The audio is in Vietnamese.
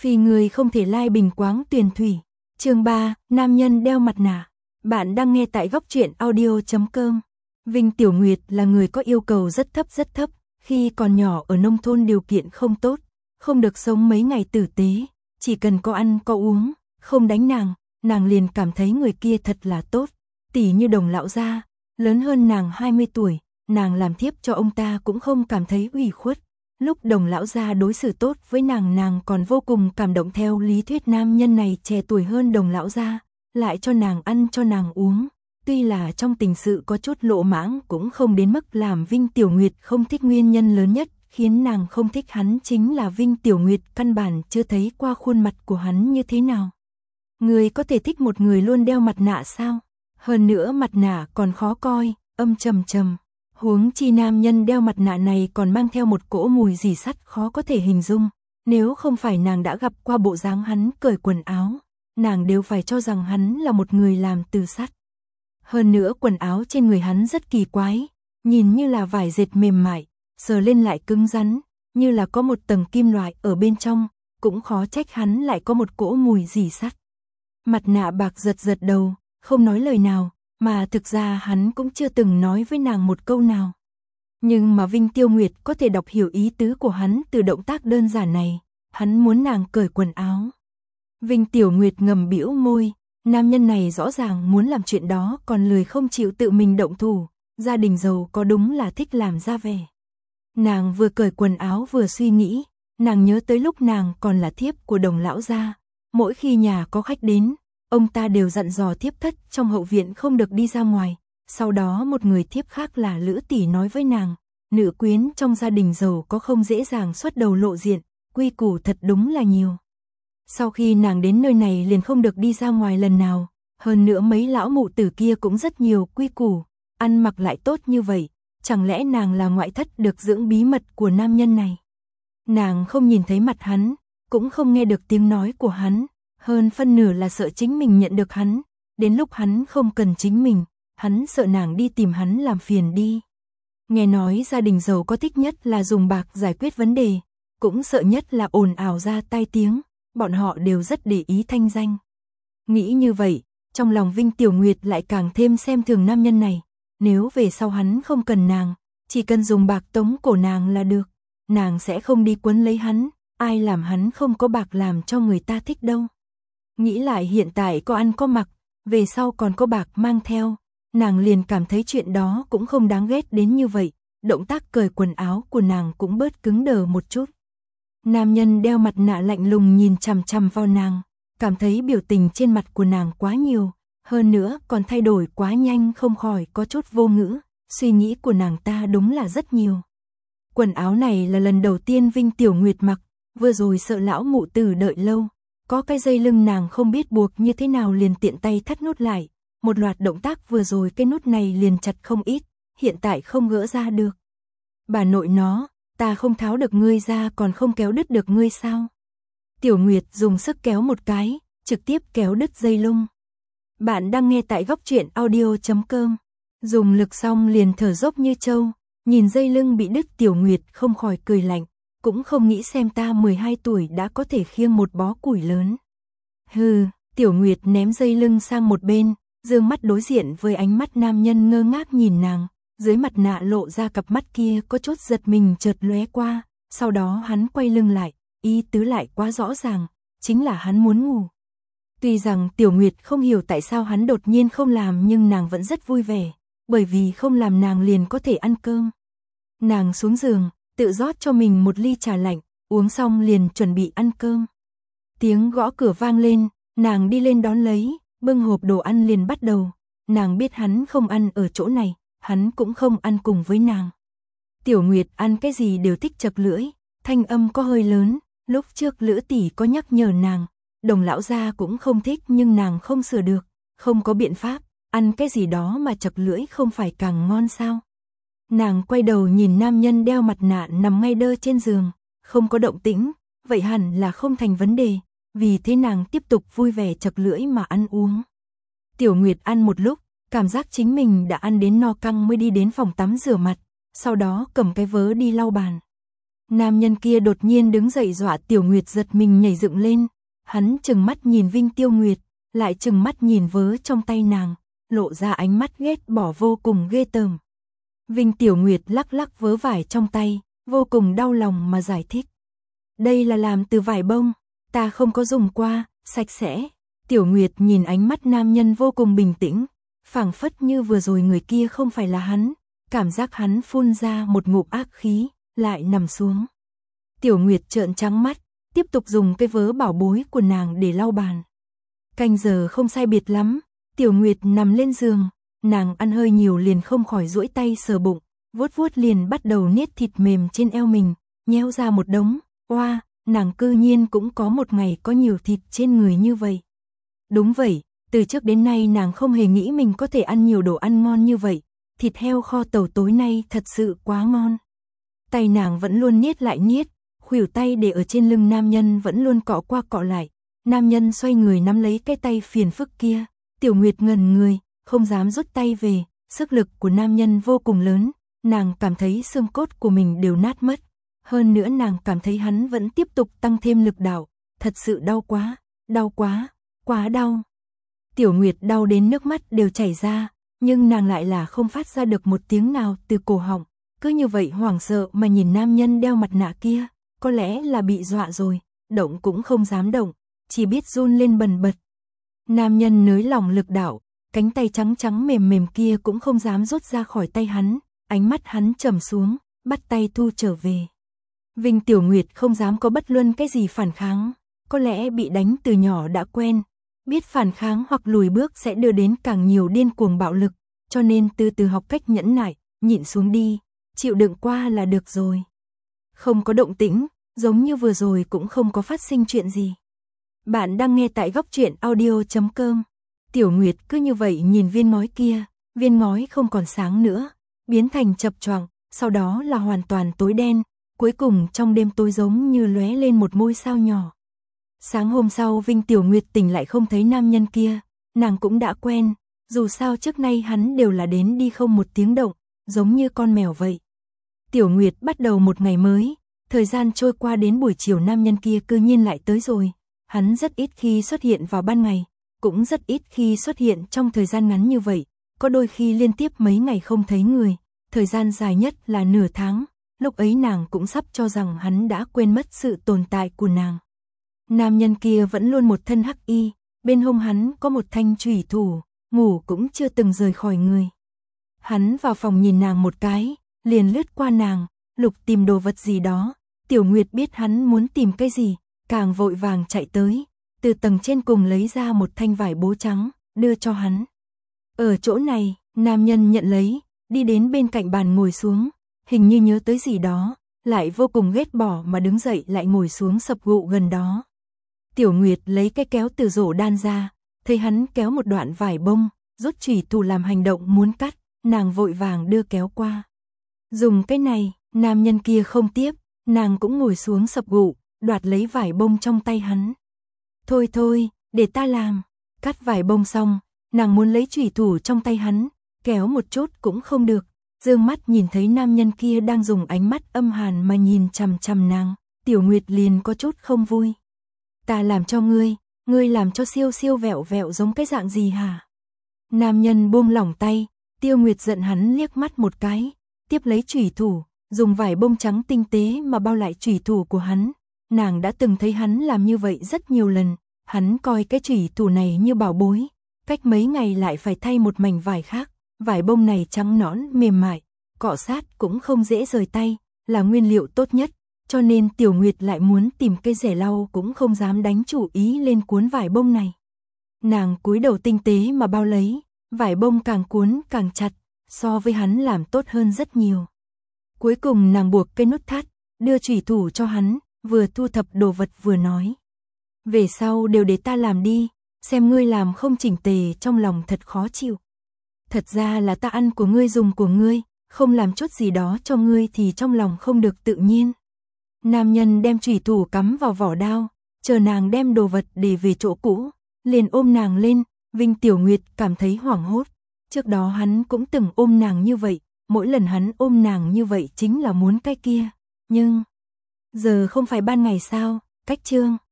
Phi người không thể lai bình quáng tuyền thủy. Chương 3, nam nhân đeo mặt nạ. Bạn đang nghe tại goctruyện.audio.com. Vinh Tiểu Nguyệt là người có yêu cầu rất thấp, khi còn nhỏ ở nông thôn điều kiện không tốt, không được sống mấy ngày tử tế, chỉ cần có ăn có uống, không đánh nàng liền cảm thấy người kia thật là tốt. Tỉ như Đồng lão gia, lớn hơn nàng 20 tuổi, nàng làm thiếp cho ông ta cũng không cảm thấy ủy khuất. Lúc Đồng lão gia đối xử tốt với nàng còn vô cùng cảm động. Theo lý thuyết nam nhân này trẻ tuổi hơn Đồng lão gia, lại cho nàng ăn cho nàng uống. Tuy là trong tình sự có chút lộ mãng cũng không đến mức làm Vinh Tiểu Nguyệt không thích. Nguyên nhân lớn nhất khiến nàng không thích hắn chính là Vinh Tiểu Nguyệt căn bản chưa thấy qua khuôn mặt của hắn như thế nào. Người có thể thích một người luôn đeo mặt nạ sao? Hơn nữa mặt nạ còn khó coi, âm trầm. Huống chi nam nhân đeo mặt nạ này còn mang theo một cỗ mùi rỉ sắt khó có thể hình dung. Nếu không phải nàng đã gặp qua bộ dáng hắn cởi quần áo, nàng đều phải cho rằng hắn là một người làm từ sắt. Hơn nữa quần áo trên người hắn rất kỳ quái, nhìn như là vải dệt mềm mại, sờ lên lại cứng rắn, như là có một tầng kim loại ở bên trong, cũng khó trách hắn lại có một cỗ mùi rỉ sắt. Mặt nạ bạc giật đầu, không nói lời nào, mà thực ra hắn cũng chưa từng nói với nàng một câu nào. Nhưng mà Vinh Tiêu Nguyệt có thể đọc hiểu ý tứ của hắn từ động tác đơn giản này, hắn muốn nàng cởi quần áo. Vinh Tiểu Nguyệt ngầm bĩu môi, nam nhân này rõ ràng muốn làm chuyện đó còn lười không chịu tự mình động thủ, gia đình giàu có đúng là thích làm ra vẻ. Nàng vừa cởi quần áo vừa suy nghĩ, nàng nhớ tới lúc nàng còn là thiếp của Đồng lão gia, mỗi khi nhà có khách đến, ông ta đều dặn dò thiếp thất trong hậu viện không được đi ra ngoài. Sau đó một người thiếp khác là Lữ tỷ nói với nàng, nữ quyến trong gia đình giàu có không dễ dàng xuất đầu lộ diện, quy củ thật đúng là nhiều. Sau khi nàng đến nơi này liền không được đi ra ngoài lần nào, hơn nữa mấy lão mụ tử kia cũng rất nhiều quy củ, ăn mặc lại tốt như vậy, chẳng lẽ nàng là ngoại thất được dưỡng bí mật của nam nhân này. Nàng không nhìn thấy mặt hắn, cũng không nghe được tiếng nói của hắn, hơn phân nửa là sợ chính mình nhận được hắn, đến lúc hắn không cần chính mình, hắn sợ nàng đi tìm hắn làm phiền đi. Nghe nói gia đình giàu có thích nhất là dùng bạc giải quyết vấn đề, cũng sợ nhất là ồn ào ra tai tiếng, bọn họ đều rất để ý thanh danh. Nghĩ như vậy, trong lòng Vinh Tiểu Nguyệt lại càng thêm xem thường nam nhân này, nếu về sau hắn không cần nàng, chỉ cần dùng bạc tống cổ nàng là được, nàng sẽ không đi quấn lấy hắn, ai làm hắn không có bạc làm cho người ta thích đâu. Nghĩ lại hiện tại có ăn có mặc, về sau còn có bạc mang theo, nàng liền cảm thấy chuyện đó cũng không đáng ghét đến như vậy, động tác cởi quần áo của nàng cũng bớt cứng đờ một chút. Nam nhân đeo mặt nạ lạnh lùng nhìn chằm vào nàng, cảm thấy biểu tình trên mặt của nàng quá nhiều, hơn nữa còn thay đổi quá nhanh không khỏi có chút vô ngữ, suy nghĩ của nàng ta đúng là rất nhiều. Quần áo này là lần đầu tiên Vinh Tiểu Nguyệt mặc, vừa rồi sợ lão mụ tử đợi lâu, có cái dây lưng nàng không biết buộc như thế nào liền tiện tay thắt nút lại, một loạt động tác vừa rồi cái nút này liền chặt không ít, hiện tại không gỡ ra được. Bà nội nó, ta không tháo được ngươi ra còn không kéo đứt được ngươi sao? Tiểu Nguyệt dùng sức kéo một cái, trực tiếp kéo đứt dây lưng. Bạn đang nghe tại goctruyện.audio.com. Dùng lực xong liền thở dốc như trâu, nhìn dây lưng bị đứt Tiểu Nguyệt không khỏi cười lạnh, cũng không nghĩ xem ta 12 tuổi đã có thể khiêng một bó củi lớn. Hừ, Tiểu Nguyệt ném dây lưng sang một bên, dương mắt đối diện với ánh mắt nam nhân ngơ ngác nhìn nàng, dưới mặt nạ lộ ra cặp mắt kia có chút giật mình chợt lóe qua, sau đó hắn quay lưng lại, ý tứ lại quá rõ ràng, chính là hắn muốn ngủ. Tuy rằng Tiểu Nguyệt không hiểu tại sao hắn đột nhiên không làm nhưng nàng vẫn rất vui vẻ, bởi vì không làm nàng liền có thể ăn cơm. Nàng xuống giường, tự rót cho mình một ly trà lạnh, uống xong liền chuẩn bị ăn cơm. Tiếng gõ cửa vang lên, nàng đi lên đón lấy, bưng hộp đồ ăn liền bắt đầu, nàng biết hắn không ăn ở chỗ này, hắn cũng không ăn cùng với nàng. Tiểu Nguyệt ăn cái gì đều thích chật lưỡi, thanh âm có hơi lớn, lúc trước Lữ tỷ có nhắc nhở nàng, Đồng lão gia cũng không thích nhưng nàng không sửa được, không có biện pháp, ăn cái gì đó mà chật lưỡi không phải càng ngon sao. Nàng quay đầu nhìn nam nhân đeo mặt nạ nằm ngay đơ trên giường, không có động tĩnh, vậy hẳn là không thành vấn đề, vì thế nàng tiếp tục vui vẻ chật lưỡi mà ăn uống. Tiểu Nguyệt ăn một lúc, cảm giác chính mình đã ăn đến no căng mới đi đến phòng tắm rửa mặt, sau đó cầm cái vớ đi lau bàn. Nam nhân kia đột nhiên đứng dậy dọa Tiểu Nguyệt giật mình nhảy dựng lên, hắn trừng mắt nhìn Vinh Tiêu Nguyệt, lại trừng mắt nhìn vớ trong tay nàng, lộ ra ánh mắt ghét bỏ vô cùng ghê tởm. Vinh Tiểu Nguyệt lắc lắc vớ vải trong tay, vô cùng đau lòng mà giải thích. Đây là làm từ vải bông, ta không có dùng qua, sạch sẽ. Tiểu Nguyệt nhìn ánh mắt nam nhân vô cùng bình tĩnh, phảng phất như vừa rồi người kia không phải là hắn, cảm giác hắn phun ra một ngụm ác khí, lại nằm xuống. Tiểu Nguyệt trợn trắng mắt, tiếp tục dùng cái vớ bảo bối của nàng để lau bàn. Canh giờ không sai biệt lắm, Tiểu Nguyệt nằm lên giường, nàng ăn hơi nhiều liền không khỏi duỗi tay sờ bụng, vuốt vuốt liền bắt đầu niết thịt mềm trên eo mình, nhéo ra một đống. Oa, nàng cư nhiên cũng có một ngày có nhiều thịt trên người như vậy. Đúng vậy, từ trước đến nay nàng không hề nghĩ mình có thể ăn nhiều đồ ăn ngon như vậy, thịt heo kho tàu tối nay thật sự quá ngon. Tay nàng vẫn luôn niết lại niết, khuỷu tay để ở trên lưng nam nhân vẫn luôn cọ qua cọ lại, nam nhân xoay người nắm lấy cái tay phiền phức kia, Tiểu Nguyệt ngẩn người, không dám rút tay về, sức lực của nam nhân vô cùng lớn, nàng cảm thấy xương cốt của mình đều nát mất. Hơn nữa nàng cảm thấy hắn vẫn tiếp tục tăng thêm lực đạo, thật sự đau quá, quá đau. Tiểu Nguyệt đau đến nước mắt đều chảy ra, nhưng nàng lại là không phát ra được một tiếng nào từ cổ họng, cứ như vậy hoảng sợ mà nhìn nam nhân đeo mặt nạ kia, có lẽ là bị dọa rồi, động cũng không dám động, chỉ biết run lên bần bật. Nam nhân nới lỏng lực đạo, cánh tay trắng trắng mềm mềm kia cũng không dám rút ra khỏi tay hắn, ánh mắt hắn trầm xuống, bắt tay thu trở về. Vinh Tiểu Nguyệt không dám có bất luận cái gì phản kháng, có lẽ bị đánh từ nhỏ đã quen, biết phản kháng hoặc lùi bước sẽ đưa đến càng nhiều điên cuồng bạo lực, cho nên từ từ học cách nhẫn nại, nhịn xuống đi, chịu đựng qua là được rồi. Không có động tĩnh, giống như vừa rồi cũng không có phát sinh chuyện gì. Bạn đang nghe tại Góc Truyện Audio.com. Tiểu Nguyệt cứ như vậy nhìn viên ngói kia, viên ngói không còn sáng nữa, biến thành chập choạng, sau đó là hoàn toàn tối đen. Cuối cùng trong đêm tối giống như lóe lên một ngôi sao nhỏ. Sáng hôm sau Vinh Tiểu Nguyệt tỉnh lại không thấy nam nhân kia, nàng cũng đã quen, dù sao trước nay hắn đều là đến đi không một tiếng động, giống như con mèo vậy. Tiểu Nguyệt bắt đầu một ngày mới, thời gian trôi qua đến buổi chiều nam nhân kia cư nhiên lại tới rồi, hắn rất ít khi xuất hiện vào ban ngày, cũng rất ít khi xuất hiện trong thời gian ngắn như vậy, có đôi khi liên tiếp mấy ngày không thấy người, thời gian dài nhất là nửa tháng. Lúc ấy nàng cũng sắp cho rằng hắn đã quên mất sự tồn tại của nàng. Nam nhân kia vẫn luôn một thân hắc y, bên hông hắn có một thanh chủy thủ, ngủ cũng chưa từng rời khỏi người. Hắn vào phòng nhìn nàng một cái, liền lướt qua nàng, lục tìm đồ vật gì đó. Tiểu Nguyệt biết hắn muốn tìm cái gì, càng vội vàng chạy tới, từ tầng trên cùng lấy ra một thanh vải bố trắng, đưa cho hắn. Ở chỗ này, nam nhân nhận lấy, đi đến bên cạnh bàn ngồi xuống. Hình như nhớ tới gì đó, lại vô cùng ghét bỏ mà đứng dậy lại ngồi xuống sập gụ gần đó. Tiểu Nguyệt lấy cái kéo từ rổ đan ra, thấy hắn kéo một đoạn vải bông, rút chủy thủ làm hành động muốn cắt, nàng vội vàng đưa kéo qua. Dùng cái này, nam nhân kia không tiếp, nàng cũng ngồi xuống sập gụ, đoạt lấy vải bông trong tay hắn. Thôi thôi, để ta làm, cắt vải bông xong, nàng muốn lấy chủy thủ trong tay hắn, kéo một chút cũng không được. Dương mắt nhìn thấy nam nhân kia đang dùng ánh mắt âm hàn mà nhìn chằm chằm nàng, Tiểu Nguyệt liền có chút không vui. Ta làm cho ngươi làm cho siêu siêu vẹo vẹo giống cái dạng gì hả? Nam nhân buông lỏng tay, Tiêu Nguyệt giận hắn liếc mắt một cái, tiếp lấy chủy thủ, dùng vải bông trắng tinh tế mà bao lại chủy thủ của hắn. Nàng đã từng thấy hắn làm như vậy rất nhiều lần, hắn coi cái chủy thủ này như bảo bối, cách mấy ngày lại phải thay một mảnh vải khác. Vải bông này trắng nõn mềm mại, cọ sát cũng không dễ rời tay, là nguyên liệu tốt nhất, cho nên Tiểu Nguyệt lại muốn tìm cây rẻ lau cũng không dám đánh chủ ý lên cuốn vải bông này. Nàng cúi đầu tinh tế mà bao lấy, vải bông càng cuốn càng chặt, so với hắn làm tốt hơn rất nhiều. Cuối cùng nàng buộc cây nút thắt, đưa chủy thủ cho hắn, vừa thu thập đồ vật vừa nói. Về sau đều để ta làm đi, xem ngươi làm không chỉnh tề trong lòng thật khó chịu. Thật ra là ta ăn của ngươi dùng của ngươi, không làm chút gì đó cho ngươi thì trong lòng không được tự nhiên. Nam nhân đem chủy thủ cắm vào vỏ đao, chờ nàng đem đồ vật để về chỗ cũ, liền ôm nàng lên, Vinh Tiểu Nguyệt cảm thấy hoảng hốt. Trước đó hắn cũng từng ôm nàng như vậy, mỗi lần hắn ôm nàng như vậy chính là muốn cái kia. Nhưng, Giờ không phải ban ngày sao, cách chương.